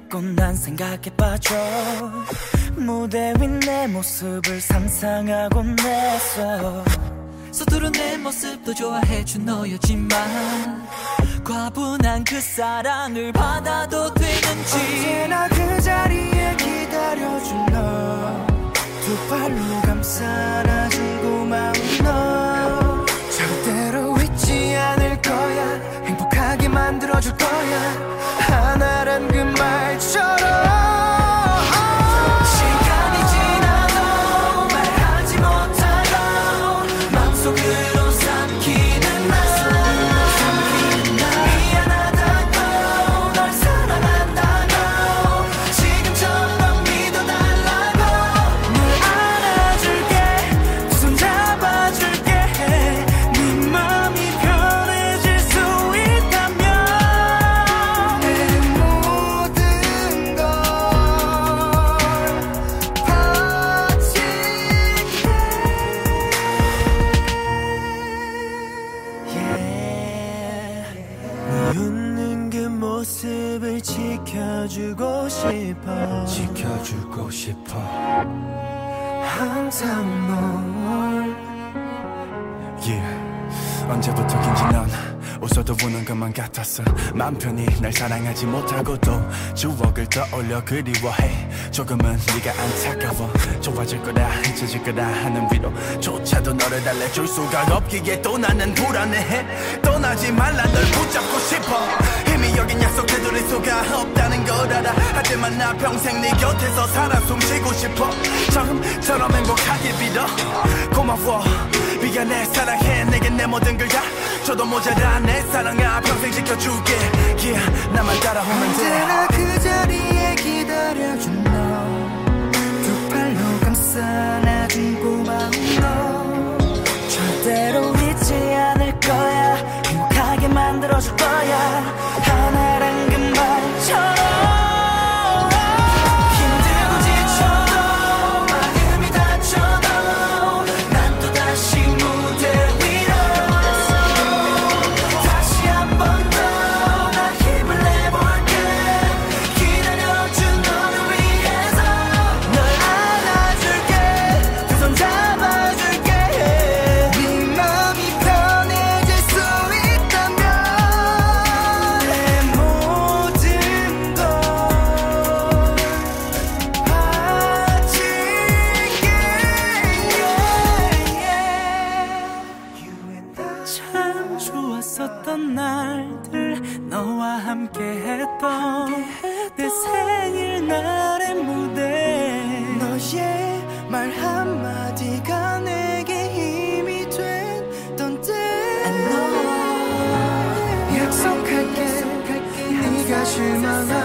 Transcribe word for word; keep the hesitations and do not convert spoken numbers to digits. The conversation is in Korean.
자꾸 난 생각에 빠져. 무대 위 내 모습을 상상하곤 했어. 서투른 내 모습도 좋아해준 너였지만 과분한 그 사랑을 받아도 되는지. 언제나 그 자리에 기다려준 너, 두 팔로 감싸 안아준 고마운 너. 절대로 잊지 않을 거야, 행복하게 만들어줄 거야, 하나란 그 말처럼. 지켜주고 싶어, 지켜주고 싶어. 항상 널. Yeah. 언제부터인지 넌 웃어도 우는 것만 같았어. 맘 편히 날 사랑하지 못하고도 추억을 떠올려 그리워해. 조금은 네가 안타까워. 좋아질 거다 잊혀질 거다 하는 위로조차도 너를 달래줄 수가 없기에 또 나는 불안해해. 떠나지 말라 널 붙잡고 싶어. 힘이 여긴 약속 되돌릴 수가 없다는 걸 알아. 하지만 나 평생 네 곁에서 살아 숨쉬고 싶어. 처음처럼 행복하길 빌어. 고마워 미안해 사랑해 내겐 내 모든 걸 다 줘도 모자라. 내 사랑아 평생 지켜줄게. Yeah 나만 따라오면 돼. 언제나 그 자리에 기다려준 너, 두 팔로 감싸 안아준 고마운 너. 절대로 잊지 않을 거야, 행복하게 만들어줄 거야, 하나란 그 말처럼. 좋았었던 날들 너와 함께 했던 내 생일날의 무대. 너의 말 한마디가 내게 힘이 됐던 때. 약속할게 네가 실망하